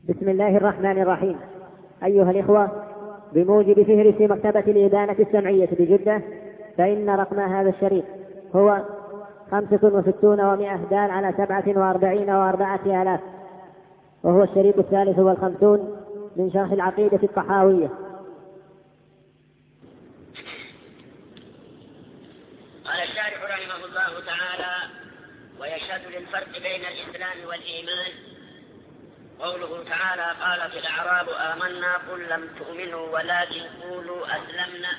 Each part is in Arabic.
بسم الله الرحمن الرحيم. أيها الإخوة، بموجب فهرس مكتبة الإبانة السمعية بجدة، فإن رقم هذا الشريط هو 65 و100 دال على 47 و4 آلاف، وهو الشريط 53 من شرح العقيدة الطحاوية. قال الشارح رحمه الله تعالى: ويشهد للفرق بين الإسلام والإيمان قوله تعالى: قالت الأعراب آمنا قل لم تؤمنوا ولكن قولوا أسلمنا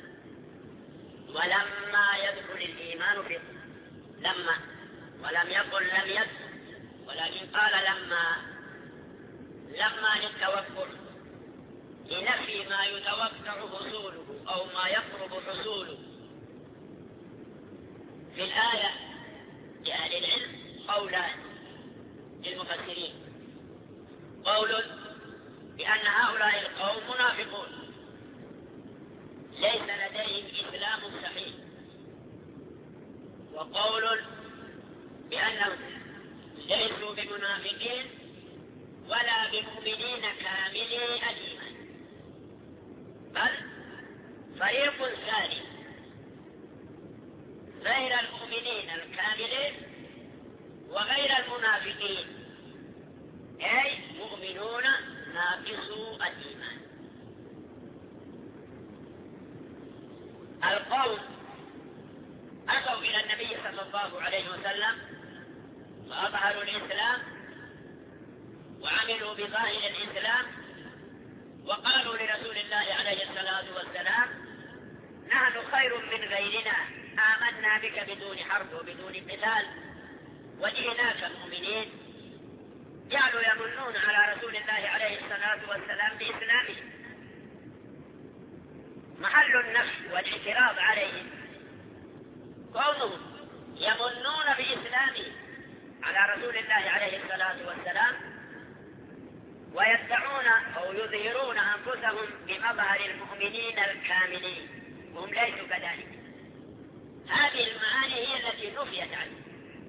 ولما يدخل الإيمان في لما، ولم يقل لم يدخل، ولكن قال لما للتوكل لنفي ما يتوقع حصوله أو ما يقرب حصوله. في الآية لأهل العلم قولان للمفسرين: قول بأن هؤلاء القوم منافقون ليس لديهم إسلام صحيح، وقول بأنهم ليسوا بمنافقين ولا بمؤمنين كاملي الإيمان، بل فريق ثاني غير المؤمنين الكاملين وغير المنافقين، أي مؤمنون ناقصو الإيمان. القوم أتوا إلى النبي صلى الله عليه وسلم فأظهروا الإسلام وعملوا بظاهر الإسلام، وقالوا لرسول الله عليه الصلاة والسلام: نحن خير من غيرنا، آمنا بك بدون حرب وبدون قتال وجئناك مؤمنين. جعلوا يمنون على رسول الله عليه الصلاة والسلام بإسلامه. محل النفي والاعتراض عليهم كونهم يمنون بإسلامه على رسول الله عليه الصلاة والسلام ويدعون أو يظهرون أنفسهم بمظهر المؤمنين الكاملين وهم ليسوا كذلك. هذه المعاني هي التي نفيت عنهم.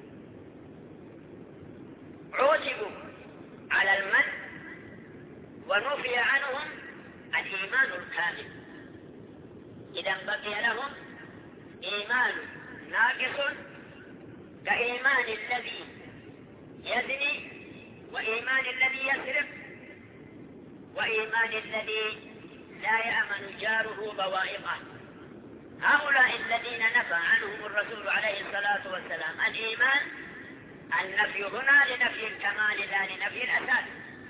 عوتبوا على المن ونفي عنهم الإيمان الكامل، إذا بقي لهم إيمان ناقص كإيمان الذي يزني وإيمان الذي يسرق وإيمان الذي لا يأمن جاره بوائقه. هؤلاء الذين نفى عنهم الرسول عليه الصلاة والسلام الإيمان، النفي هنا لنفي الكمال لا لنفي الأساس.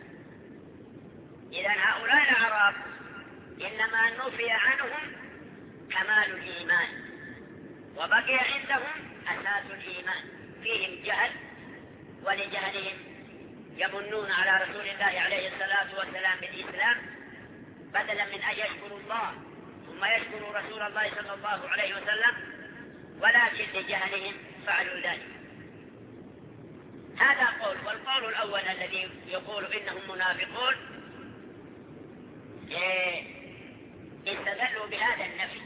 إذن هؤلاء الأعراب إنما نفي عنهم كمال الإيمان وبقي عندهم أساس الإيمان، فيهم جهل، ولجهلهم يمنون على رسول الله عليه الصلاة والسلام بالإسلام بدلا من أن يشكروا الله ثم يشكروا رسول الله صلى الله عليه وسلم، ولكن لجهلهم فعلوا ذلك. هذا قول. والقول الأول الذي يقول إنهم منافقون استدلوا بهذا النفي.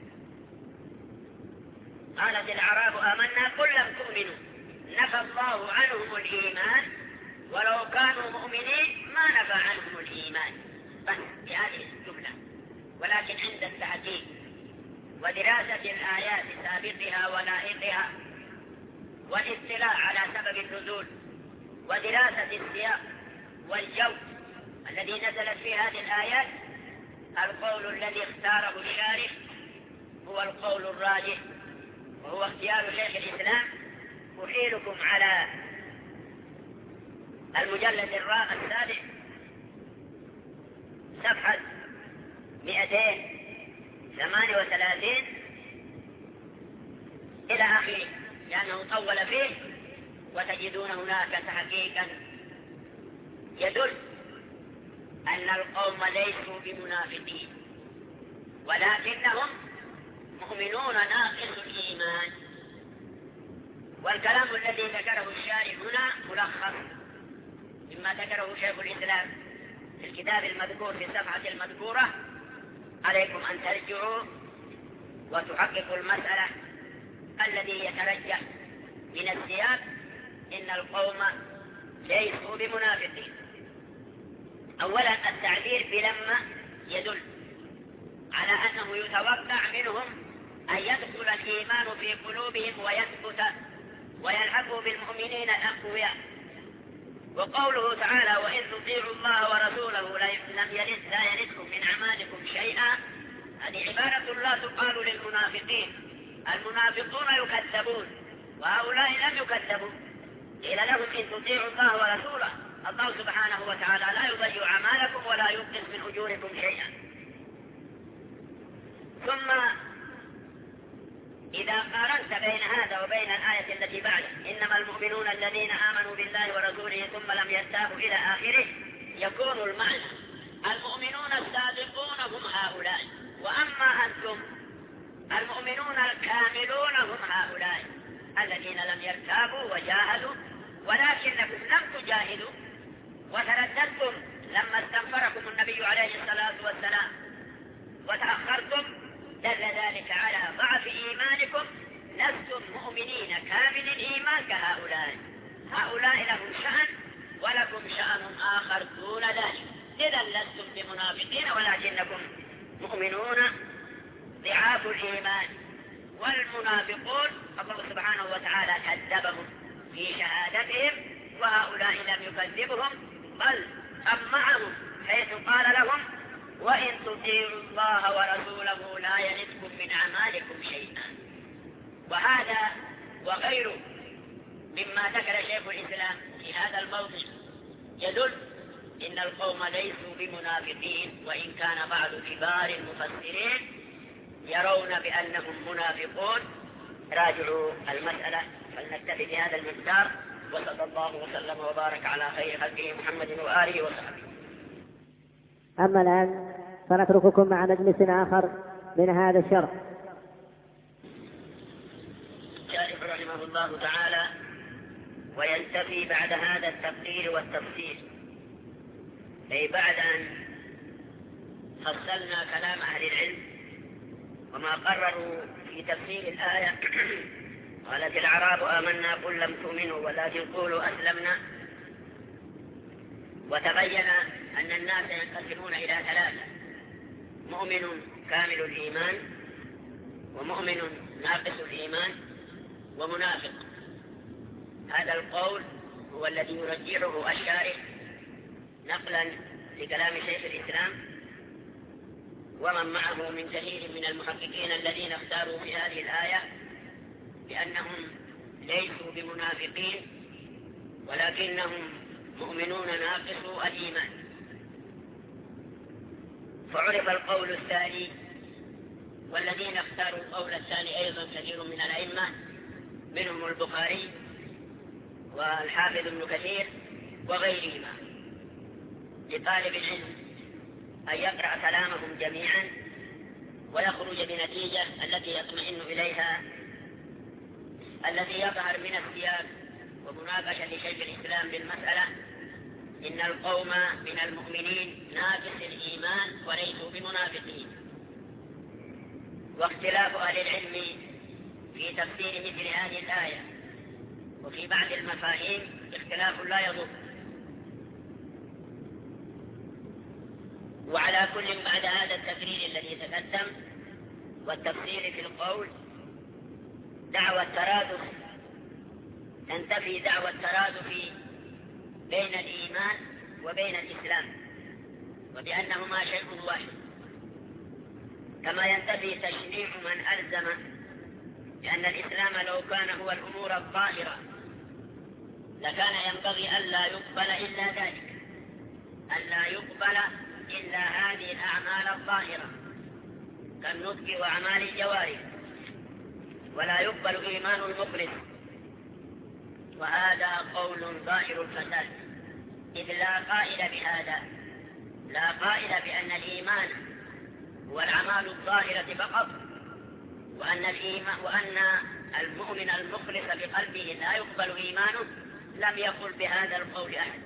قالت الأعراب آمنا قل لم تؤمنوا، نفى الله عنهم الإيمان، ولو كانوا مؤمنين ما نفى عنهم الإيمان بس بهذه الجملة. ولكن عند التحقيق ودراسة الآيات سابقها ولائقها والاطلاع على سبب النزول ودراسة السياق والجو الذي نزلت في هذه الآيات، القول الذي اختاره الشارح هو القول الراجح، وهو اختيار شيخ الإسلام. أحيلكم على المجلد السادس صفحة 238 إلى آخره، لأنه طول فيه، وتجدون هناك تحقيقا يدل أن القوم ليسوا بمنافقين ولكنهم مؤمنون ناقص الإيمان. والكلام الذي ذكره الشارح هنا ملخص مما ذكره شيخ الإسلام في الكتاب المذكور في الصفحة المذكورة. عليكم أن ترجعوا وتحققوا المسألة. الذي يترجح من السياق إن القوم ليسوا بمنافقين، أولا التعبير بلما يدل على أنه يتوقع منهم أن يدخل الإيمان في قلوبهم ويثبت ويلحقوا بالمؤمنين الأقوياء. وقوله تعالى وإن تطيعوا الله ورسوله لا يلدكم من أعمالكم شيئا، هذه عبارة لا تقال للمنافقين. المنافقون يكذبون وهؤلاء لم يكذبوا، قيل لهم إن تطيعوا الله ورسوله الله سبحانه وتعالى لا يضيع أعمالكم ولا ينقص من أجوركم شيئا. ثم إذا قارنت بين هذا وبين الآية التي بعده إنما المؤمنون الذين آمنوا بالله ورسوله ثم لم يرتابوا إلى آخره، يكون المعنى المؤمنون الصادقون هم هؤلاء، وأما أنتم المؤمنون الكاملون هم هؤلاء الذين لم يرتابوا وجاهدوا، ولكنكم لم تجاهدوا وترددتم لما استنفركم النبي عليه الصلاة والسلام وتأخرتم، دل ذلك على ضعف إيمانكم. لستم مؤمنين كامل الإيمان كهؤلاء، هؤلاء لهم شأن ولكم شأن آخر دون ذلك، إذا لستم بمنافقين ولكنكم مؤمنون ضعاف الإيمان. والمنافقون الله سبحانه وتعالى كذبهم في شهادتهم، وهؤلاء لم يكذبهم بل طمعهم حيث قال لهم وإن تطيعوا الله ورسوله لا يلدكم من أعمالكم شيئا. وهذا وغيره مما ذكر شيخ الإسلام في هذا الموضع يدل إن القوم ليسوا بمنافقين، وإن كان بعض كبار المفسرين يرون بأنهم منافقون. راجعوا المسألة، فلنكتفي بهذا المقدار، وصلى الله وسلم وبارك على خير خلقه محمد وآله وصحبه. أما الآن فنترككم مع مجلس آخر من هذا الشرح. شارح رحمه الله تعالى وينتفي بعد هذا التفصيل والتفسير، أي بعد أن فصلنا كلام أهل العلم وما قرروا في تفسير الآية قالت الأعراب آمنا قل لم تؤمنوا ولكن قولوا أسلمنا، وتبين أن الناس ينقسمون إلى ثلاثة: مؤمن كامل الإيمان، ومؤمن ناقص الإيمان، ومنافق. هذا القول هو الذي يرجحه الشارح نقلا لكلام شيخ الإسلام ومن معه من كثير من المحققين الذين اختاروا في هذه الآية بأنهم ليسوا بمنافقين ولكنهم مؤمنون ناقصو الإيمان. فعرف القول الثاني، والذين اختاروا القول الثاني أيضا كثير من الأئمة منهم البخاري والحافظ ابن كثير وغيرهما، لطالب العلم أن يقرأ كلامهم جميعا ويخرج بنتيجة التي يطمئن إليها، الذي يظهر من السياق ومناقشة شيخ الإسلام بالمسألة إن القوم من المؤمنين ناقص الإيمان وليسوا بمنافقين. واختلاف أهل العلم في تفسير مثل هذه الآية وفي بعض المفاهيم اختلاف لا يضر. وعلى كل بعد هذا التقرير الذي تقدم والتفسير في القول دعوى الترادف، تنتفي دعوى الترادف بين الإيمان وبين الإسلام، وبأنهما شيء واحد، كما ينتفي تشريع من ألزم لأن الإسلام لو كان هو الأمور الظاهرة لكان ينبغي ألا يقبل إلا ذلك، ألا يقبل إلا هذه الأعمال الظاهرة كالنطق وأعمال الجوارح، ولا يقبل إيمان المخلص. وهذا قول ظاهر الفساد، إذ لا قائل بهذا، لا قائل بأن الإيمان هو الأعمال الظاهرة فقط، وأن المؤمن المخلص بقلبه لا يقبل إيمانه، لم يقل بهذا القول أحد.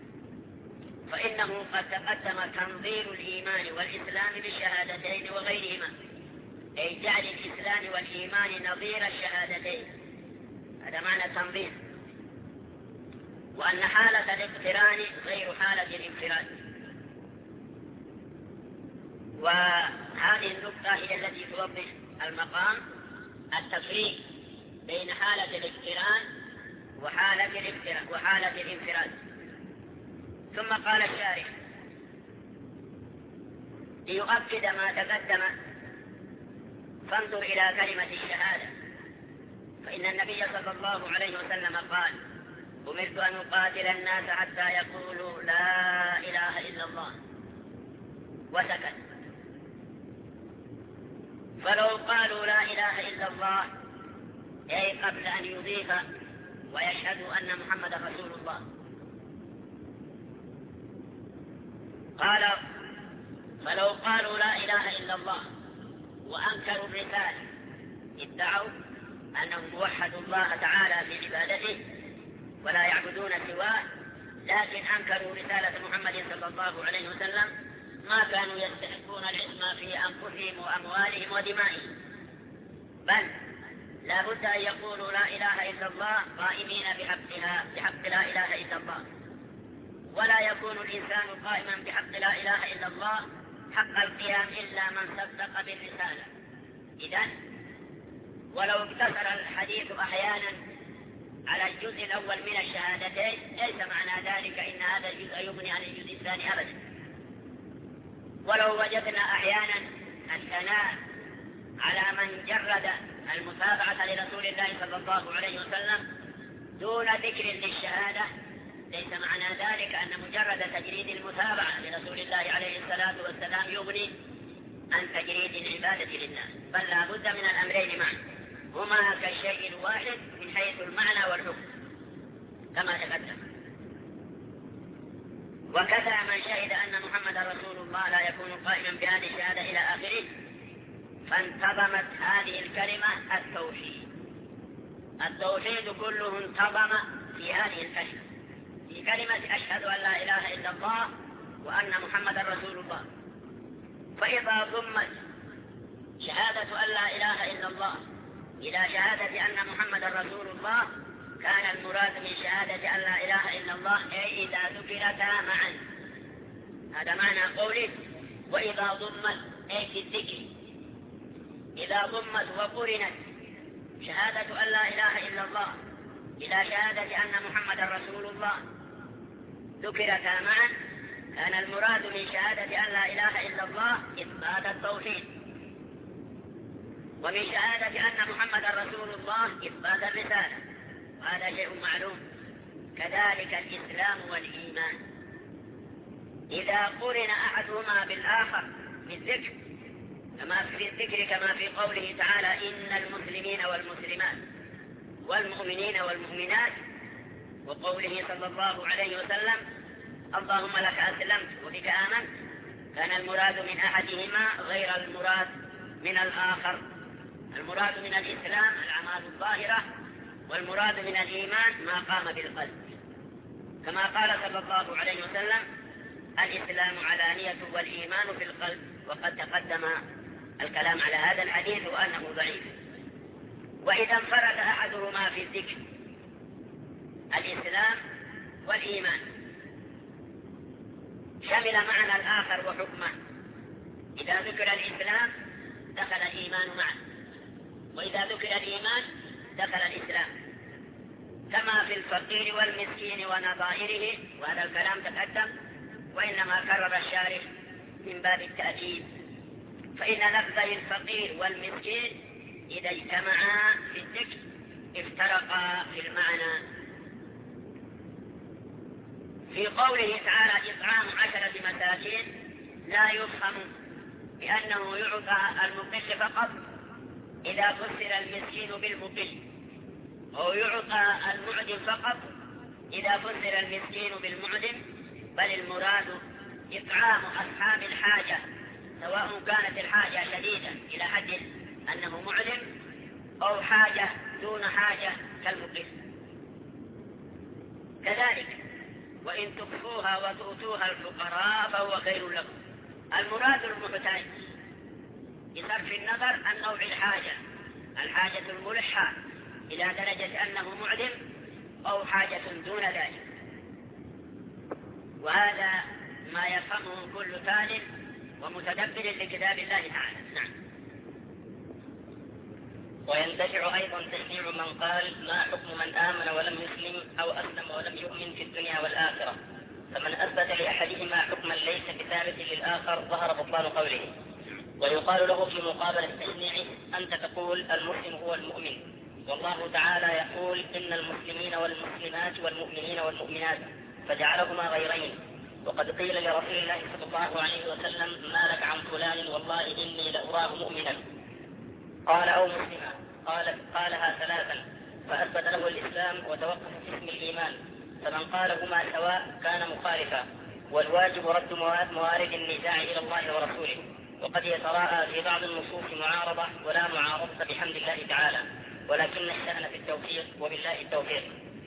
فإنه قد تقدم تنظير الإيمان والإسلام بالشهادتين وغيرهما، أي جعل الإسلام والإيمان نظير الشهادتين، هذا معنى تنظير. وأن حالة الاقتران غير حالة الانفراد، وهذه النقطة هي التي توضح المقام التفريق بين حالة الاقتران وحالة الانفراد. ثم قال الشارح ليؤكد ما تقدم فانظر إلى كلمة الشهادة، فإن النبي صلى الله عليه وسلم قال أمرت أن أقاتل الناس حتى يقولوا لا إله إلا الله، وسكت. فلو قالوا لا إله إلا الله أي قبل أن يضيف ويشهدوا أن محمد رسول الله، قال فلو قالوا لا إله إلا الله وأنكروا الرسالة ادعوا أنهم وحدوا الله تعالى في عبادته ولا يعبدون سواه، لكن أنكروا رسالة محمد صلى الله عليه وسلم ما كانوا يستحقون الإثم في أنفسهم وأموالهم ودمائهم، بل لا بد أن يقولوا لا إله إلا الله قائمين بحق لا إله إلا الله، ولا يكون الإنسان قائما بحق لا إله إلا الله حق القيام إلا من صدق بالرسالة. إذن ولو اقتصر الحديث أحيانا على الجزء الأول من الشهادتين ليس معنى ذلك إن هذا الجزء يغني عن الجزء الثاني أبدا. ولو وجدنا أحيانا الثناء على من جرد المتابعة لرسول الله صلى الله عليه وسلم دون ذكر للشهادة ليس معنى ذلك أن مجرد تجريد المتابعة لرسول الله عليه الصلاة والسلام يغني عن تجريد العبادة لله، بل لا بد من الأمرين معا، هما كالشيء الواحد من حيث المعنى والحكم كما تقدم. وكذا من شهد أن محمد رسول الله لا يكون قائما بهذه الشهادة إلى آخره، فانتظمت هذه الكلمة التوحيد كله انتظم في هذه الكلمة، في كلمة أشهد أن لا إله إلا الله وأن محمد رسول الله. فإذا ضمت شهادة أن لا إله إلا الله إلى شهادة أن محمد رسول الله كان المراد من شهادة أن لا إله إلا الله أي إذا ذكرتا معا. هذا معنى قوله وإذا ضمت أي في الذكر، إذا ضمت وقرنت شهادة أن لا إله إلا الله إلى شهادة أن محمد رسول الله ذكرتا معا كان المراد من شهادة أن لا إله إلا الله إثبات التوحيد، ومن شهادة أن محمد رسول الله إثبات الرسالة، وهذا شيء معلوم. كذلك الإسلام والإيمان إذا قرن أحدهما بالآخر بالذكر كما في قوله تعالى إن المسلمين والمسلمات والمؤمنين والمؤمنات، وقوله صلى الله عليه وسلم اللهم لك أسلمت وبك آمنت، كان المراد من أحدهما غير المراد من الآخر. المراد من الإسلام الأعمال الظاهرة، والمراد من الإيمان ما قام بالقلب، كما قال صلى الله عليه وسلم الإسلام علانية والإيمان في القلب، وقد تقدم الكلام على هذا الحديث وأنه ضعيف. وإذا انفرد أحدهما في الذكر الإسلام والإيمان شمل معنى الآخر وحكمه، إذا ذكر الإسلام دخل الإيمان معه، وإذا ذكر الإيمان دخل الإسلام، كما في الفقير والمسكين ونظائره، وهذا الكلام تقدم وإنما كرر الشارح من باب التأكيد، فإن لفظي الفقير والمسكين إذا اجتمعا في الذكر افترقا في المعنى. في قوله تعالى إطعام 10 مساكين لا يفهم بأنه يعطى المقل فقط إذا فسر المسكين بالمقل، أو يعطى المعدم فقط إذا فسر المسكين بالمعدم، بل المراد إطعام أصحاب الحاجة، سواء كانت الحاجة شديدة إلى حد أنه معدم أو حاجة دون حاجة كالمقل. كذلك وإن تخفوها وتؤتوها الفقراء فهو خير لكم، المراد المحتاج بصرف النظر عن نوع الحاجة الملحة إلى درجة أنه معدم أو حاجة دون ذلك. وهذا ما يفهمه كل ثان ومتدبر لكتاب الله تعالى. نعم. ويندفع أيضا تشنيع من قال ما حكم من آمن ولم يسلم أو أسلم ولم يؤمن في الدنيا والآخرة، فمن أثبت لأحدهما حكما ليس بثابت للآخر ظهر بطلان قوله. ويقال له في مقابلة تشنيعه أنت تقول المسلم هو المؤمن، والله تعالى يقول إن المسلمين والمسلمات والمؤمنين والمؤمنات فجعلهما غيرين. وقد قيل لرسول الله صلى الله عليه وسلم ما لك عن فلان والله إني لأراه مؤمنا، قال أو مسلما، قالها ثلاثا فأثبت له الإسلام وتوقف في اسم الإيمان، فمن قالهما سواء كان مخالفا، والواجب رد موارد النزاع إلى الله ورسوله. وقد يتراءى في بعض النصوص معارضة ولا معارضة بحمد الله تعالى، ولكن الشأن في التوفيق وبالله التوفيق.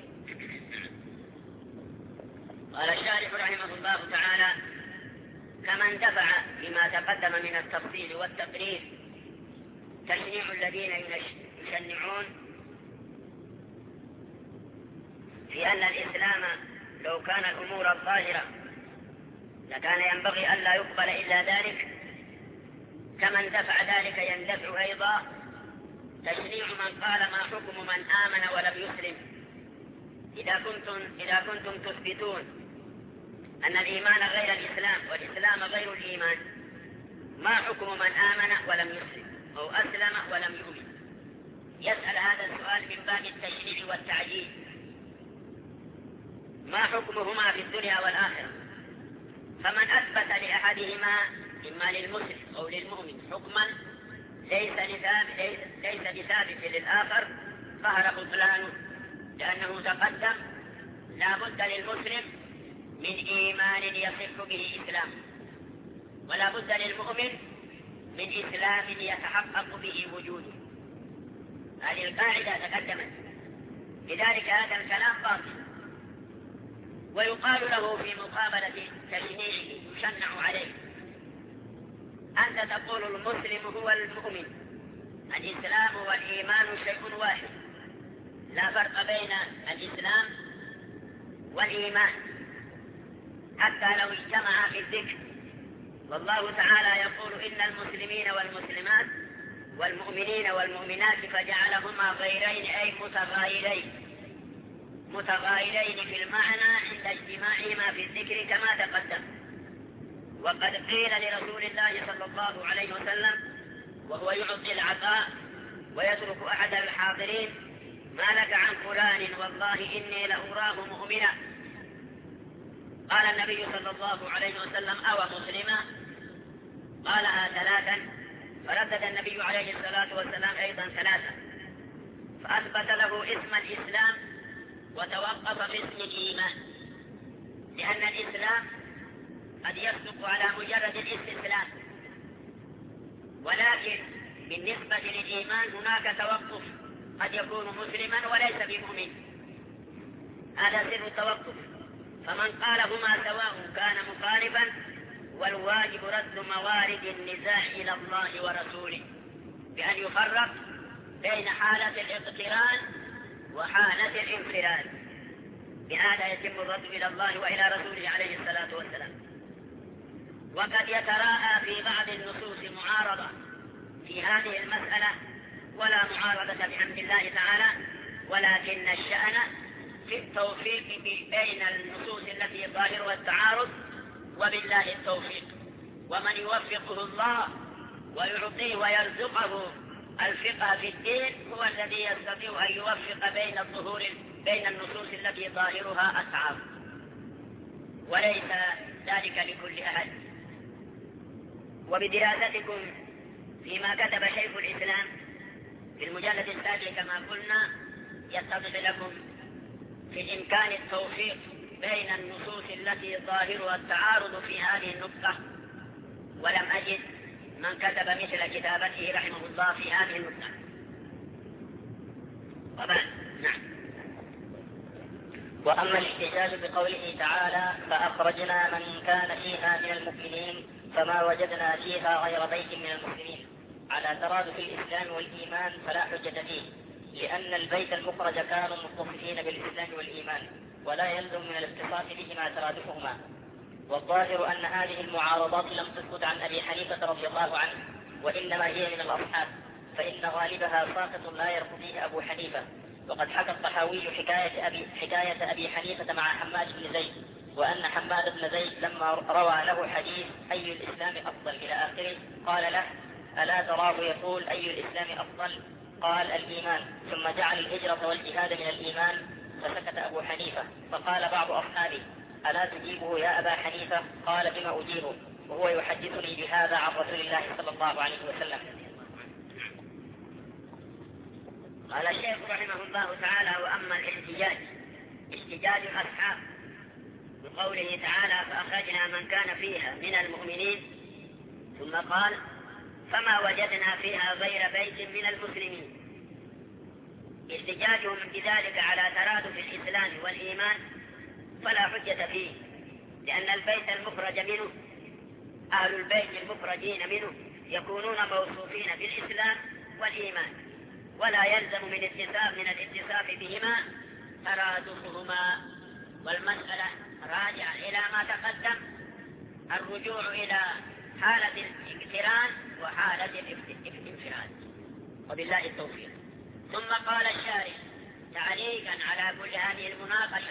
قال الشارح رحمه الله تعالى: كما اندفع بما تقدم من التفصيل والتقرير تشنيع الذين يشنعون في أن الإسلام لو كان الأمور الظاهرة لكان ينبغي ألا يقبل إلا ذلك، كما اندفع ذلك يندفع أيضا تشنيع من قال ما حكم من آمن ولم يسلم. إذا كنتم تثبتون أن الإيمان غير الإسلام والإسلام غير الإيمان، ما حكم من آمن ولم يسلم أو أسلم ولم يؤمن؟ يسأل هذا السؤال من باب التشريع والتعجيل. ما حكمهما في الدنيا والآخرة؟ فمن أثبت لأحدهما إما للمسلم أو للمؤمن حكما ليس بثابت للآخر ظهر بطلانه، لأنه تقدم لا بد للمسلم من إيمان يصح به إسلام، ولا بد للمؤمن من إسلام يتحقق به وجوده. هذه القاعدة تقدمت، لذلك هذا الكلام باطل. ويقال له في مقابلة تشنيعه يشنع عليه: أنت تقول المسلم هو المؤمن، الإسلام والإيمان شيء واحد، لا فرق بين الإسلام والإيمان حتى لو اجتمعا في الذكر. والله تعالى يقول إن المسلمين والمسلمات والمؤمنين والمؤمنات فجعلهما غيرين أي متغايرين في المعنى عند اجتماعهما في الذكر كما تقدم. وقد قيل لرسول الله صلى الله عليه وسلم وهو يعطي العطاء ويترك أحد الحاضرين: ما لك عن فلان والله إني لأراه مؤمنا. قال النبي صلى الله عليه وسلم: أو مسلما؟ قالها ثلاثا، فردد النبي عليه الصلاة والسلام أيضا ثلاثا، فأثبت له اسم الإسلام وتوقف في اسم الإيمان، لأن الإسلام قد يصدق على مجرد الاستسلام، ولكن بالنسبة للإيمان هناك توقف، قد يكون مسلما وليس بمؤمن، هذا سر التوقف. فمن قالهما سواء كان مخالفا، والواجب رد موارد النزاع إلى الله ورسوله بأن يفرق بين حالة الاقتران وحالة الانفراد، بهذا يتم الرد إلى الله وإلى رسوله عليه الصلاة والسلام. وقد يتراءى في بعض النصوص معارضة في هذه المسألة، ولا معارضة بحمد الله تعالى، ولكن الشأن في التوفيق بين النصوص التي ظاهرها التعارض، وبالله التوفيق. ومن يوفقه الله ويعطيه ويرزقه الفقه في الدين هو الذي يستطيع أن يوفق بين النصوص التي ظاهرها التعارض، وليس ذلك لكل أحد. وبدراستكم فيما كتب شيخ الإسلام في المجلد السابع كما قلنا يتضح لكم في الإمكان التوفيق بين النصوص التي ظاهرها التعارض في هذه النقطة، ولم أجد من كتب مثل كتابته رحمه الله في هذه النقطة. طبعا نعم. وأما الاحتجاج بقوله تعالى فأخرجنا من كان فيها من المؤمنين فما وجدنا فيها غير بيت من المسلمين على ترادف الإسلام والإيمان فلا حجة فيه، لأن البيت المخرج كانوا متصفين بالإسلام والإيمان، ولا يلزم من الاتصاف بهما ترادفهما. والظاهر أن هذه المعارضات لم تثبت عن أبي حنيفة رضي الله عنه، وإنما هي من الأصحاب، فإن غالبها ساقط لا يرتضيه أبو حنيفة. وقد حكى الطحاوي حكاية أبي حنيفة مع حماد بن زيد، وأن حماد بن زيد لما روى له حديث أي الإسلام أفضل إلى آخره قال له: ألا تراه يقول أي الإسلام أفضل؟ قال: الإيمان. ثم جعل الهجرة والجهاد من الإيمان، فسكت أبو حنيفة. فقال بعض أصحابه: ألا تجيبه يا أبا حنيفة؟ قال: بما أجيبه وهو يحدثني بهذا عن رسول الله صلى الله عليه وسلم. قال الشيخ رحمه الله تعالى: وأما احتجاج الأصحاب بقوله تعالى: فأخرجنا من كان فيها من المؤمنين، ثم قال: فما وجدنا فيها غير بيت من المسلمين. احتجاجهم بذلك على ترادف الإسلام والإيمان فلا حجة فيه، لأن البيت المخرج منه، أهل البيت المخرجين منه يكونون موصوفين بالإسلام والإيمان، ولا يلزم من الاتصاف بهما ترادفهما. والمسألة راجعة إلى ما تقدم، الرجوع إلى حالة الاقتران وحالة الانفراد، وبالله التوفيق. ثم قال الشارح تعليقا على كل هذه المناقشة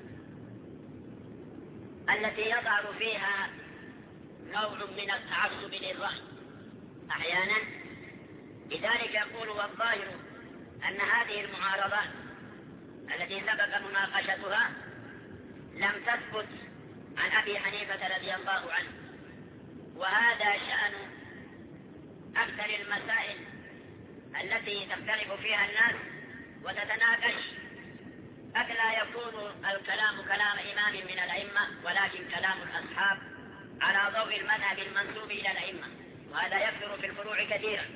التي يظهر فيها نوع من التعصب للرأي أحيانا، لذلك يقول: والظاهر أن هذه المعارضات التي سبق مناقشتها لم تثبت عن أبي حنيفة رضي الله عنه، وهذا شأن أكثر المسائل التي تختلف فيها الناس وتتناقش، قد لا يكون الكلام كلام إمام من الأئمة، ولكن كلام الأصحاب على ضوء المذهب المنسوب إلى الأئمة، وهذا يكثر في الفروع كثيرا،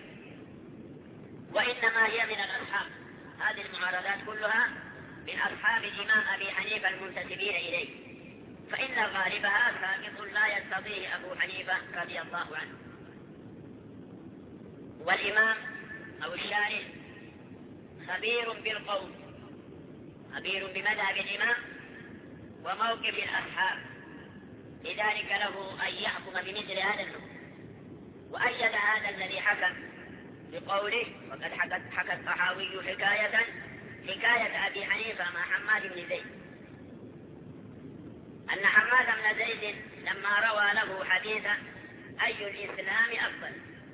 وإنما هي من الأصحاب. هذه المعارضات كلها من أصحاب الإمام أبي حنيفة المنتسبين إليه، فإن غالبها ساقط لا يستطيع أبو حنيفة رضي الله عنه. والإمام أو الشارح خبير بالقول، خبير بمذهب الإمام وموقف الأصحاب، لذلك له أن يحكم بمثل هذا الحكم. وأيد هذا الذي حكم بقوله، وقد حكى الطحاوي حكاية أبي حنيفة مع حماد بن زيد، أن حماد بن زيد لما روى له حديثا أي الإسلام أفضل،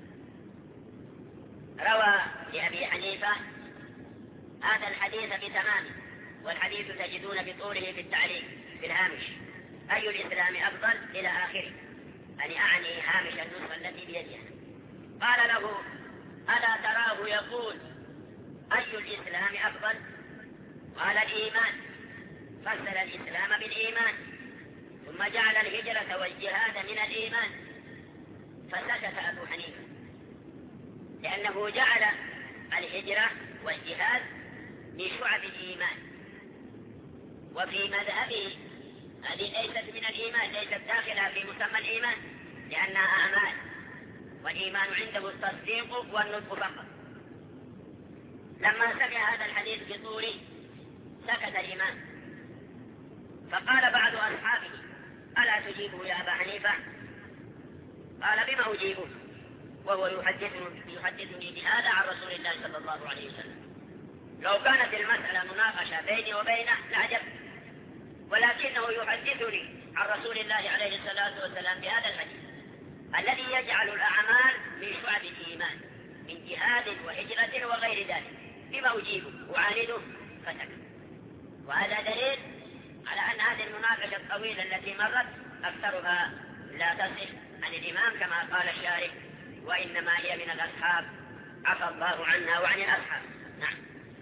روى لأبي حنيفة هذا الحديث بتمامه، والحديث تجدون بطوله في التعليق في الهامش: أي الإسلام أفضل إلى آخره، أعني هامش النسخة التي بيدها. قال له: ألا تراه يقول أي الإسلام أفضل؟ قال: الإيمان. فسر الإسلام بالإيمان، ثم جعل الهجرة والجهاد من الإيمان، فسكت أبو حنيفة، لأنه جعل الهجرة والجهاد من شعب الإيمان، وفي مذهبه هذه ليست من الإيمان، ليست داخلة في مسمى الإيمان، لأنها أعمال، والإيمان عنده التصديق والنطق فقط. لما سمع هذا الحديث بطوله سكت الإمام، فقال بعض أصحابه: ألا تجيبه يا أبا حنيفة؟ قال: بما أجيبه وهو يحدثني بهذا عن رسول الله صلى الله عليه وسلم. لو كانت المسألة مناقشة بيني وبينه لعجبت، ولكنه يحدثني عن رسول الله عليه الصلاة والسلام بهذا الحديث الذي يجعل الأعمال من شعب الإيمان، من جهاد وهجرة وغير ذلك. بما أجيبه وعانده فسكت. وهذا دليل على أن هذه المناقشة الطويلة التي مرت أكثرها لا تصح عن الإمام كما قال الشارح، وإنما هي من الأصحاب، عفى الله عنها وعن الأصحاب. نعم.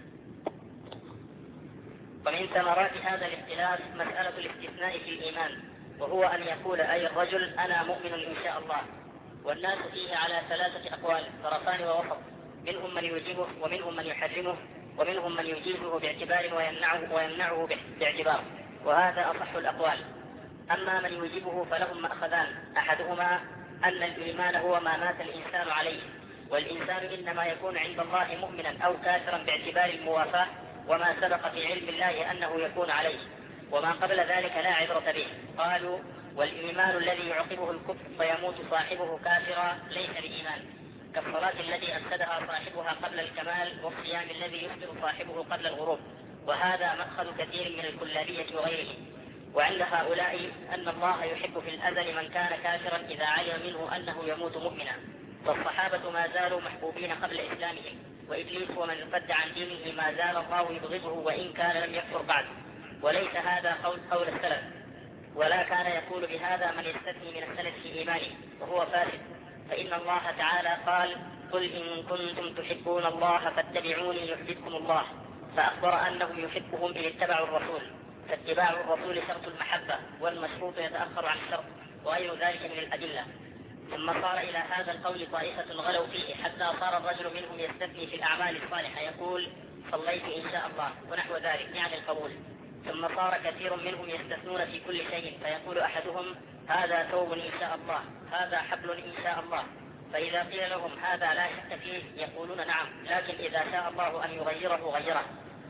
ومن ثمرات هذا الاختلاف مسألة الاستثناء في الإيمان، وهو أن يقول أي الرجل: أنا مؤمن إن شاء الله. والناس فيه على 3 أقوال، طرفان ووسط، منهم من يوجبه ومنهم من يحرمه، ومنهم من يجيزه باعتبار ويمنعه باعتبار، وهذا أصح الأقوال. أما من يوجبه فلهم مأخذان: أحدهما أن الإيمان هو ما مات الإنسان عليه، والإنسان إنما يكون عند الله مؤمنا أو كافرا باعتبار الموافاة وما سبق في علم الله أنه يكون عليه. وما قبل ذلك لا عبرة به. قالوا: والإيمان الذي يعقبه الكفر فيموت صاحبه كافرا ليس بإيمان، كالصلاة التي أفسدها صاحبها قبل الكمال، والصيام الذي يفطر صاحبه قبل الغروب، وهذا مأخذ كثير من الكلابية وغيره. وعند هؤلاء أن الله يحب في الأزل من كان كافرا إذا علم منه أنه يموت مؤمنا، فالصحابة ما زالوا محبوبين قبل إسلامهم، وإبليس ومن ارتد عن دينه ما زال الله يبغضه وإن كان لم يكفر بعد. وليس هذا قول السلف، ولا كان يقول بهذا من يستثني من السلف في إيمانه وهو فاسد، فإن الله تعالى قال: قل إن كنتم تحبون الله فاتبعوني يحببكم الله، فأخبر أنهم يحبهم إن اتبعوا الرسول، فاتباع الرسول شرط المحبة، والمشروط يتأخر عن الشرط، وغير ذلك من الأدلة. ثم صار إلى هذا القول طائفة غلوا فيه حتى صار الرجل منهم يستثني في الأعمال الصالحة يقول: صليت إن شاء الله ونحو ذلك يعني القبول. ثم صار كثير منهم يستثنون في كل شيء، فيقول أحدهم: هذا ثوب إن شاء الله، هذا حبل إن شاء الله، فإذا قيل لهم هذا لا شك فيه يقولون نعم، لكن إذا شاء الله أن يغيره غيره.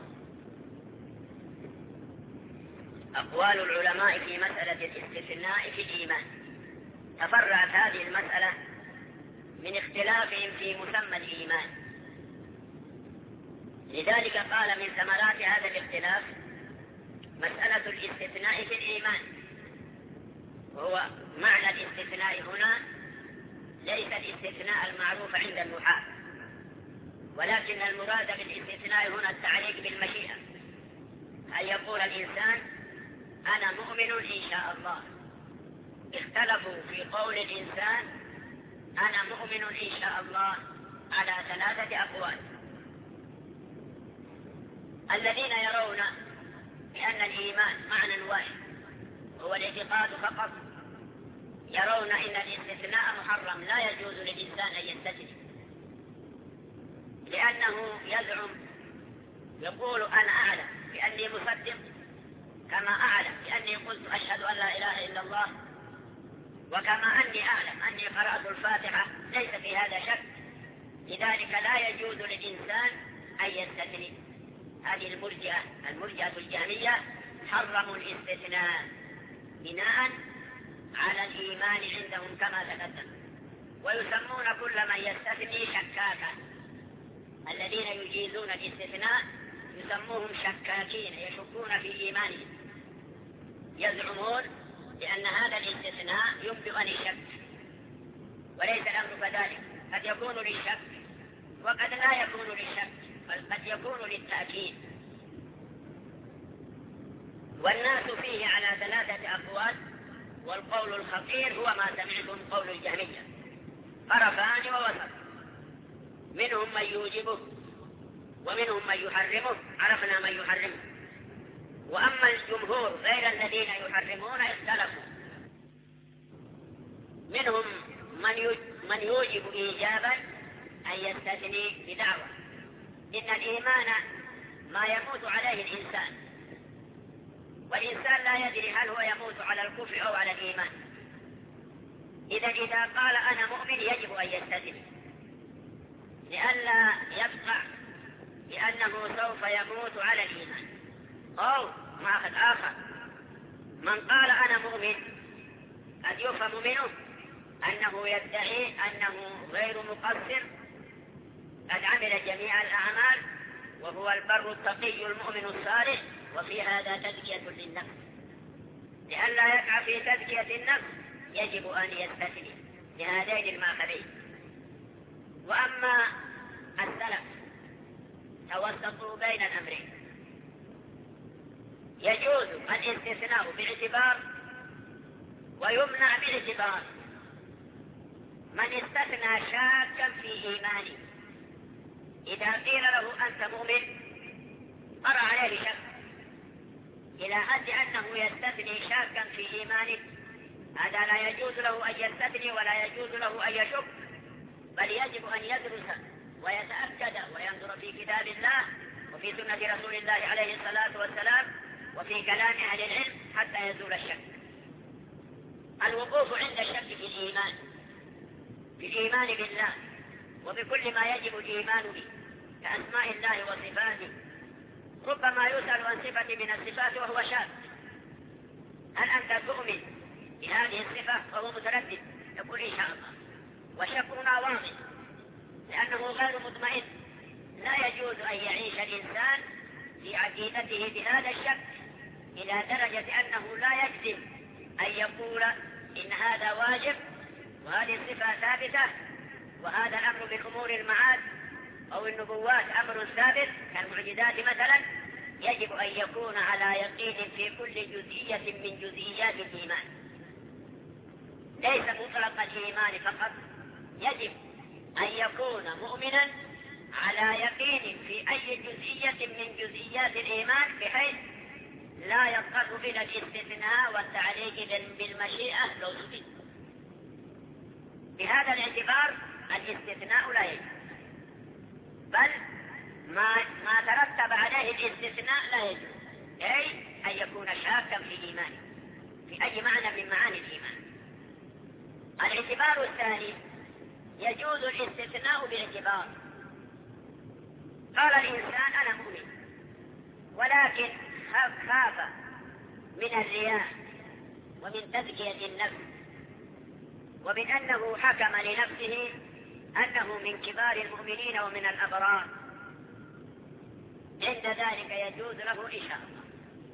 أقوال العلماء في مسألة الاستثناء في الإيمان. تفرعت هذه المسألة من اختلافهم في مسمى الإيمان، لذلك قال من ثمرات هذا الاختلاف مسألة الاستثناء في الإيمان. وهو معنى الاستثناء هنا ليس الاستثناء المعروف عند النحاة، ولكن المراد بالاستثناء هنا التعليق بالمشيئة، أن يقول الإنسان: أنا مؤمن إن شاء الله. اختلفوا في قول الإنسان أنا مؤمن إن شاء الله على 3 أقوال. الذين يرون بأن الإيمان معنى واحد هو الاعتقاد فقط، يرون أن الاستثناء محرم، لا يجوز للإنسان أن يستثني، لأنه يزعم يقول: أنا أعلم بأني مصدق كما أعلم بأني قلت أشهد أن لا إله إلا الله، وكما أني أعلم أني قرأت الفاتحة، ليس في هذا شك، لذلك لا يجوز للإنسان أن يستثني. هذه المرجئة الجهمية حرموا الاستثناء بناء على الإيمان عندهم كما تقدم، ويسمون كل من يستثني شكاكا. الذين يجيزون الاستثناء يسموهم شكاكين، يشكون في إيمانهم، يزعمون بأن هذا الاستثناء يبدو أن الشك، وليس الأمر كذلك، قد يكون للشك وقد لا يكون للشك، بل قد يكون للتأكيد. والناس فيه على 3 أقوال، والقول الخطير هو ما سمعتم قول الجهمية، طرفان ووسط، منهم من يوجبه ومنهم من يحرمه، عرفنا من يحرمه. وأما الجمهور غير الذين يحرمون اختلفوا، منهم من يوجب إيجابا أن يستثني بدعوة إن الإيمان ما يموت عليه الإنسان، والإنسان لا يدري هل هو يموت على الكفر أو على الإيمان. إذا قال أنا مؤمن يجب أن يستثني، لئلا يبقى بأنه سوف يموت على الإيمان. أو مأخذ آخر، من قال أنا مؤمن قد يفهم منه أنه يدعي أنه غير مقصر، قد عمل جميع الأعمال وهو البر التقي المؤمن الصالح، وفي هذا تزكية للنفس. لئلا يقع في تزكية النفس يجب أن يستثني لهذين المأخذين. وأما السلف توسطوا بين الأمرين، يجوز الاستثناء باعتبار ويمنع باعتبار. من استثنى شاكا في إيمانه، إذا قيل له أنت مؤمن قرأ عليه شك إلى حد أنه يستثني شاكا في إيمانه، هذا لا يجوز له أن يستثني ولا يجوز له أن يشك، بل يجب أن يدرس ويتأكد وينظر في كتاب الله وفي سنة رسول الله عليه الصلاة والسلام وفي كلام أهل العلم حتى يزول الشك. الوقوف عند الشك في الإيمان، في الإيمان بالله وبكل ما يجب الإيمان به كأسماء الله وصفاته. ربما يسأل عن صفة من الصفات وهو شاك هل أنت تؤمن بهذه الصفة؟ فهو متردد يقول إن شاء الله، وشكرنا واضح لأنه غير مطمئن. لا يجوز أن يعيش الإنسان في عقيدته بهذا الشك إلى درجة أنه لا يجزم أن يقول إن هذا واجب وهذه الصفة ثابتة وهذا الأمر من أمور المعاد أو النبوات أمر ثابت كالمعجزات مثلا. يجب أن يكون على يقين في كل جزئية من جزئيات الإيمان، ليس مطلق الإيمان فقط، يجب أن يكون مؤمنا على يقين في أي جزئية من جزئيات الإيمان بحيث لا يضطر إلى الاستثناء والتعليق بالمشيئة لو سئل. بهذا الاعتبار الاستثناء لا يجب، بل ما ترتب عليه الاستثناء لا يجب، أي أن يكون شاكا في إيمانه في أي معنى من معاني الإيمان. الاعتبار الثاني يجوز الاستثناء باعتبار. قال الإنسان أنا مؤمن ولكن خاف من الرياء ومن تزكية النفس ومن أنه حكم لنفسه أنه من كبار المؤمنين ومن الأبرار، عند ذلك يجوز له إن شاء الله.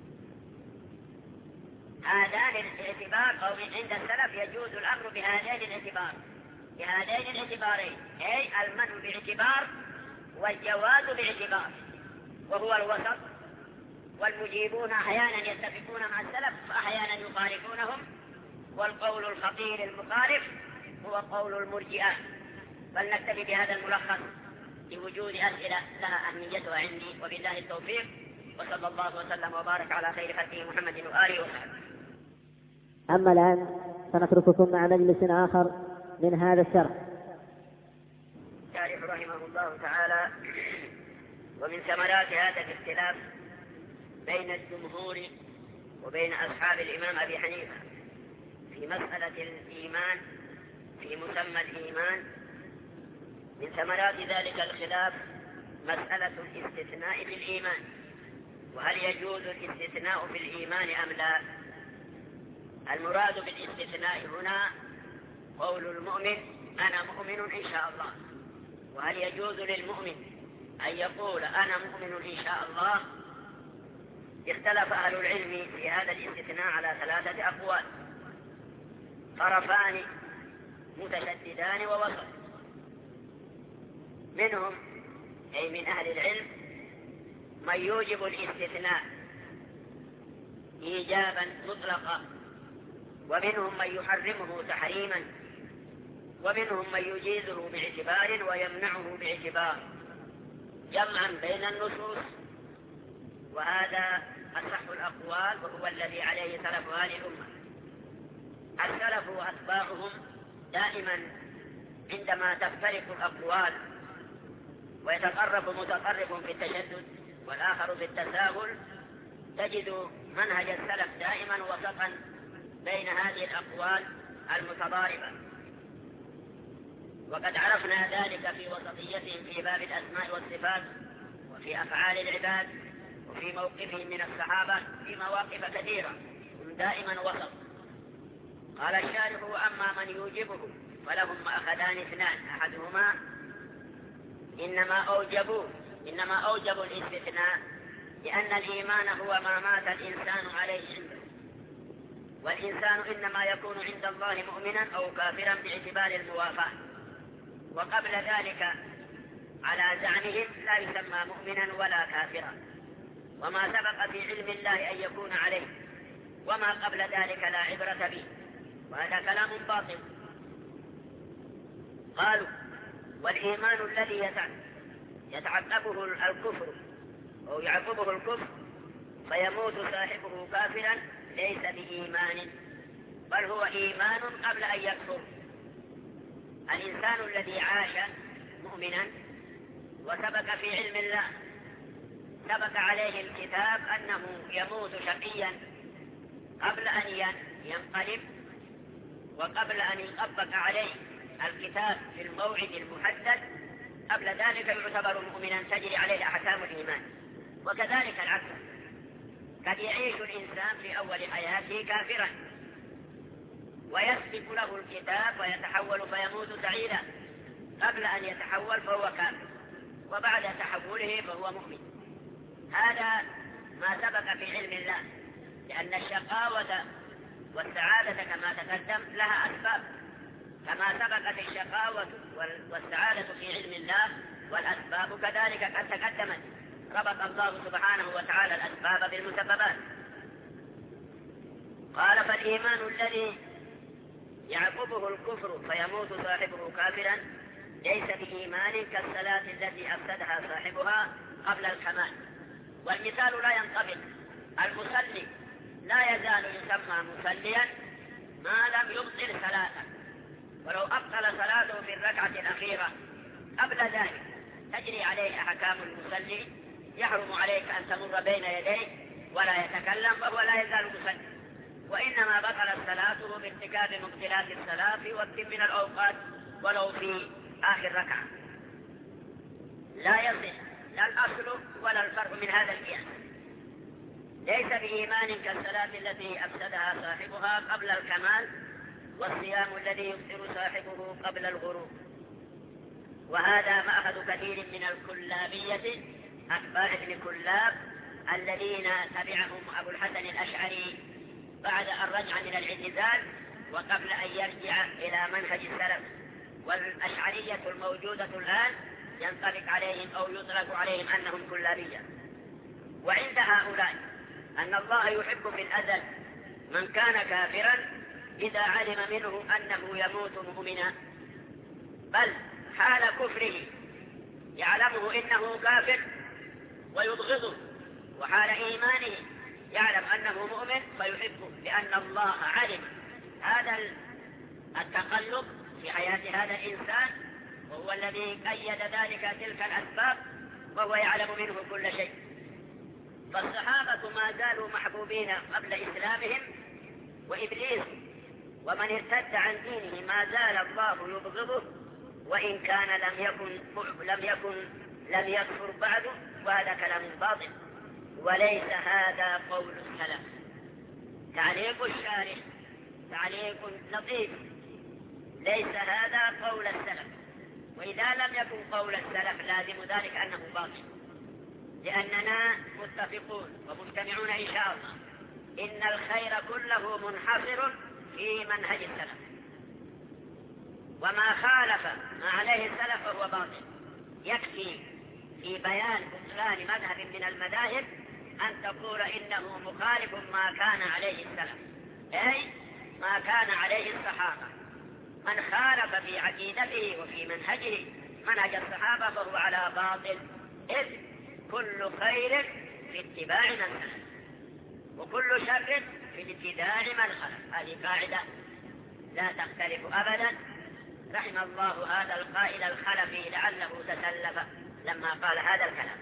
هذان الاعتبار أو عند السلف يجوز الأمر بهذين الاعتبارين، أي المنع باعتبار والجواز باعتبار، وهو الوسط. والمجيبون أحيانا يتفقون مع السلف وأحيانا يخالفونهم، والقول الخطير المخالف هو قول المرجئة. فلنكتفي بهذا الملخص لوجود أسئلة لها أهميتها عندي، وبالله التوفيق، وصلى الله وسلم وبارك على خير خلقه محمد وآله وصحبه. أما الآن سنترككم مع مجلس آخر من هذا الشرح. الشارح رحمه الله تعالى: ومن ثمرات هذا الاختلاف بين الجمهور وبين أصحاب الإمام أبي حنيفة في مسألة الإيمان، في مسمى الإيمان، من ثمرات ذلك الخلاف مسألة الاستثناء في الإيمان، وهل يجوز الاستثناء في الإيمان أم لا؟ المراد بالاستثناء هنا قول المؤمن أنا مؤمن إن شاء الله. وهل يجوز للمؤمن أن يقول أنا مؤمن إن شاء الله؟ اختلف أهل العلم في هذا الاستثناء على 3 أقوال، طرفان متشددان ووسط. منهم أي من أهل العلم من يوجب الاستثناء إيجابا مطلقا، ومنهم من يحرمه تحريما، ومنهم من يجيزه باعتبار ويمنعه باعتبار، جمعا بين النصوص. وهذا أصح الأقوال وهو الذي عليه سلف هذه الأمة. السلف وأتباعهم دائما عندما تفترق الأقوال ويتطرف متطرف في التشدد والآخر في التساهل، تجد منهج السلف دائما وسطا بين هذه الأقوال المتضاربة. وقد عرفنا ذلك في وسطيتهم في باب الأسماء والصفات وفي أفعال العباد وفي موقفهم من الصحابة في مواقف كثيرة، هم دائما وسط. قال الشارح: وأما من يوجبه فلهم أخذان اثنان، أحدهما إنما أوجبوا الاستثناء لأن الإيمان هو ما مات الإنسان عليه عنده، والإنسان إنما يكون عند الله مؤمنا أو كافرا باعتبار الموافاة، وقبل ذلك على زعمهم لا يسمى مؤمنا ولا كافرا، وما سبق في علم الله أن يكون عليه، وما قبل ذلك لا عبرة به، وهذا كلام باطل. قالوا: والإيمان الذي يتعقبه الكفر أو يعقبه الكفر فيموت صاحبه كافرا ليس بإيمان، بل هو إيمان قبل أن يكفر. الإنسان الذي عاش مؤمنا وسبق في علم الله، سبق عليه الكتاب أنه يموت شقيا قبل أن ينقلب، وقبل أن يطبق عليه الكتاب في الموعد المحدد، قبل ذلك يعتبر مؤمنا تجري عليه أحكام الإيمان. وكذلك العكس، قد يعيش الإنسان في أول حياته كافرا ويسبق له الكتاب ويتحول فيموت سعيدا، قبل أن يتحول فهو كافر، وبعد تحوله فهو مؤمن. هذا ما سبق في علم الله، لأن الشقاوة والسعادة كما تقدم لها أسباب، كما سبقت الشقاوة والسعادة في علم الله والأسباب كذلك قد تقدمت. ربط الله سبحانه وتعالى الأسباب بالمسببات. قال: فالإيمان الذي يعقبه الكفر فيموت صاحبه كافرا ليس بإيمان كالصلاة التي أفسدها صاحبها قبل الكمال. والمثال لا ينطبق. المصلي لا يزال يسمى مصليا ما لم يبطل صلاته، ولو أبطل صلاته في الركعة الأخيرة قبل ذلك تجري عليه أحكام المصلي، يحرم عليك أن تمر بين يديه ولا يتكلم، فهو لا يزال مصلي. وإنما بطلت صلاته بارتكاب مبطلات الصلاة في وقت من الأوقات ولو في آخر ركعة. لا يصح لا الأصل ولا الفرع من هذا القياس. ليس بإيمان كالصلاة التي أفسدها صاحبها قبل الكمال، والصيام الذي يفطر صاحبه قبل الغروب. وهذا مأخذ كثير من الكلابية أتباع ابن كلاب الذين تبعهم أبو الحسن الأشعري بعد أن رجع من الاعتزال وقبل أن يرجع إلى منهج السلف. والأشعرية الموجودة الآن ينطبق عليهم أو يطلق عليهم أنهم كلابية. وعند هؤلاء أن الله يحب في الأزل من كان كافرا إذا علم منه أنه يموت مؤمنا، بل حال كفره يعلمه إنه كافر ويبغضه، وحال إيمانه يعلم أنه مؤمن فيحبه، لأن الله علم هذا التقلب في حياة هذا الإنسان، وهو الذي قيد ذلك تلك الأسباب، وهو يعلم منه كل شيء. فالصحابة ما زالوا محبوبين قبل إسلامهم، وإبليس ومن ارتد عن دينه ما زال الله يبغضه، وإن كان لم يكفر بعد، وهذا كلام باطل وليس هذا قول السلف. تعليق الشارح تعليق لطيف، ليس هذا قول السلف، وإذا لم يكن قول السلف لازم ذلك أنه باطل، لأننا متفقون ومجتمعون إن شاء الله إن الخير كله منحصر في منهج السلف، وما خالف ما عليه السلف فهو باطل. يكفي في بيان بطلان مذهب من المذاهب أن تقول إنه مخالف ما كان عليه السلف، أي ما كان عليه الصحابة. من خالف في عقيدته وفي منهجه منهج الصحابة فهو على باطل، إذ كل خير في اتباع من خلف، وكل شر في اتباع من خلف. هذه قاعدة لا تختلف أبدا. رحم الله هذا القائل الخلفي لعله تسلف لما قال هذا الكلام.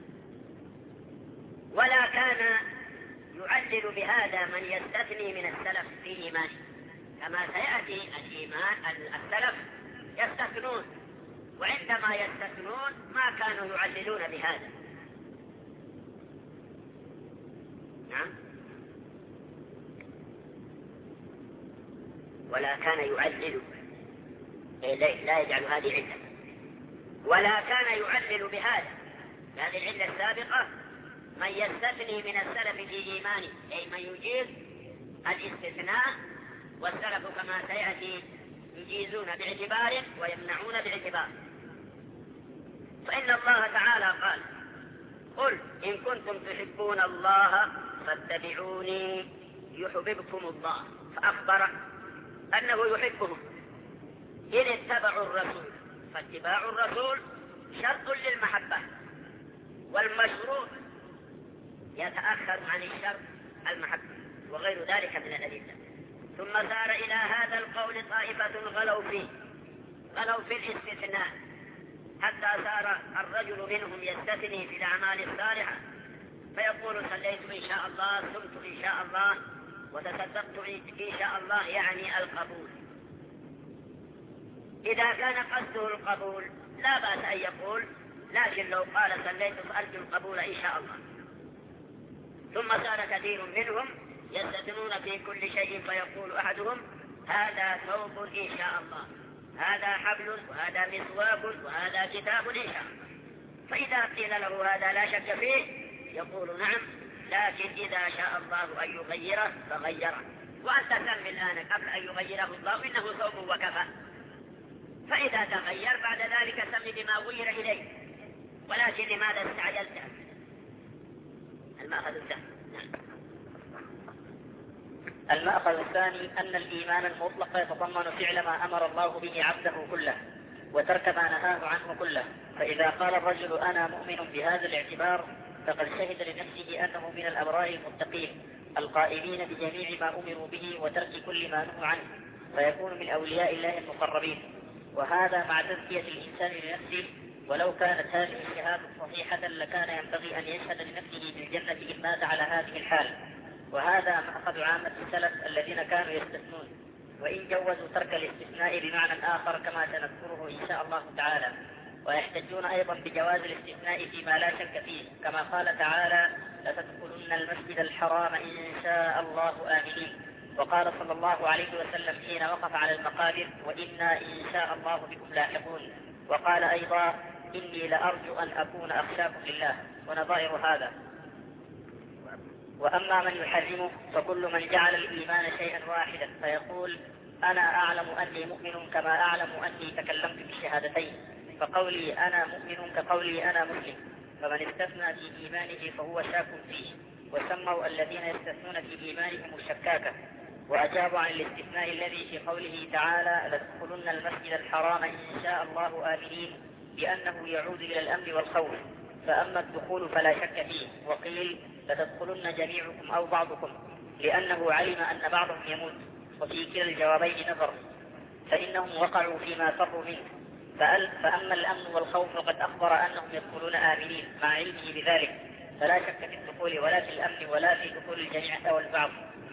ولا كان يعلل بهذا من يستثني من السلف في إيمانه، كما سيأتي الإيمان السلف يستثنون، وعندما يستثنون ما كانوا يعللون بهذا. نعم. ولا كان يعلل، لا يجعل هذه علة. ولا كان يعلل بهذا، هذه العلة السابقة من يستثني من السلف في إيمانه، أي من يجيز الاستثناء، والسلف كما سيأتي يجيزون باعتبار ويمنعون باعتبار. فإن الله تعالى قال: قل إن كنتم تحبون الله فاتبعوني يحببكم الله، فأخبر أنه يحبهم إن اتبعوا الرسول، فاتباع الرسول شرط للمحبة، والمشروط يتأخر عن الشرط المحبة، وغير ذلك من الأدلة. ثم سار إلى هذا القول طائفة غلوا في الاستثناء، حتى صار الرجل منهم يستثني في الأعمال الصالحة، فيقول صليت إن شاء الله، صمت إن شاء الله، وتصدقت إن شاء الله، يعني القبول. إذا كان قصده القبول لا بأس أن يقول، لكن لو قال صليت فأرجو القبول إن شاء الله، ثم صار كثير منهم يستثنون في كل شيء، فيقول أحدهم هذا ثوب إن شاء الله، هذا حبل، وهذا مسواك، وهذا كتاب إن شاء الله. فإذا قيل له هذا لا شك فيه يقول نعم، لكن إذا شاء الله أن يغيره فغيره، وأنت سم الآن قبل أن يغيره الله إنه ثوب وكفى، فإذا تغير بعد ذلك سم بما غير إليه، ولكن لماذا استعجلت؟ المأخذ الثاني. المأخذ الثاني أن الإيمان المطلق يتضمن فعل ما أمر الله به عبده كله وترك ما نهاه عنه كله. فإذا قال الرجل أنا مؤمن بهذا الاعتبار فقد شهد لنفسه أنه من الأبرار المتقين القائمين بجميع ما أمروا به وترك كل ما نهوا عنه، فيكون من أولياء الله المقربين. وهذا مع تزكية الإنسان لنفسه، ولو كانت هذه الشهادة صحيحة لكان ينبغي أن يشهد لنفسه بالجنة إن مات على هذه الحال. وهذا مأخذ عامة السلف الذين كانوا يستثنون، وإن جوزوا ترك الاستثناء بمعنى آخر كما سنذكره إن شاء الله تعالى. ويحتجون أيضا بجواز الاستثناء فيما لا شك فيه، كما قال تعالى لتدخلن المسجد الحرام إن شاء الله آمنين. وقال صلى الله عليه وسلم حين وقف على المقابر وإنا إن شاء الله بكم لاحقون. وقال أيضا إني لأرجو أن أكون أخشاكم لله، ونظائر هذا. وأما من يحرمه فكل من جعل الإيمان شيئا واحدا فيقول أنا أعلم أني مؤمن كما أعلم أني تكلمت بالشهادتين، فقولي أنا مؤمن كقولي أنا مسلم، فمن استثنى في إيمانه فهو شاك فيه. وسموا الذين يستثنون في إيمانهم الشكاكة، وأجابوا عن الاستثناء الذي في قوله تعالى لتدخلن المسجد الحرام إن شاء الله آمنين بأنه يعود إلى الأمن والخوف، فأما الدخول فلا شك فيه. وقيل لتدخلن جميعكم أو بعضكم، لأنه علم أن بعضهم يموت، وفي كلا الجوابين نظر، فإنهم وقعوا فيما فروا منه. فأما الأمن والخوف فقد أخبر أنهم يدخلون آمنين مع علمه بذلك، فلا شك في الدخول ولا في الأمن ولا في دخول الجميع أو البعض،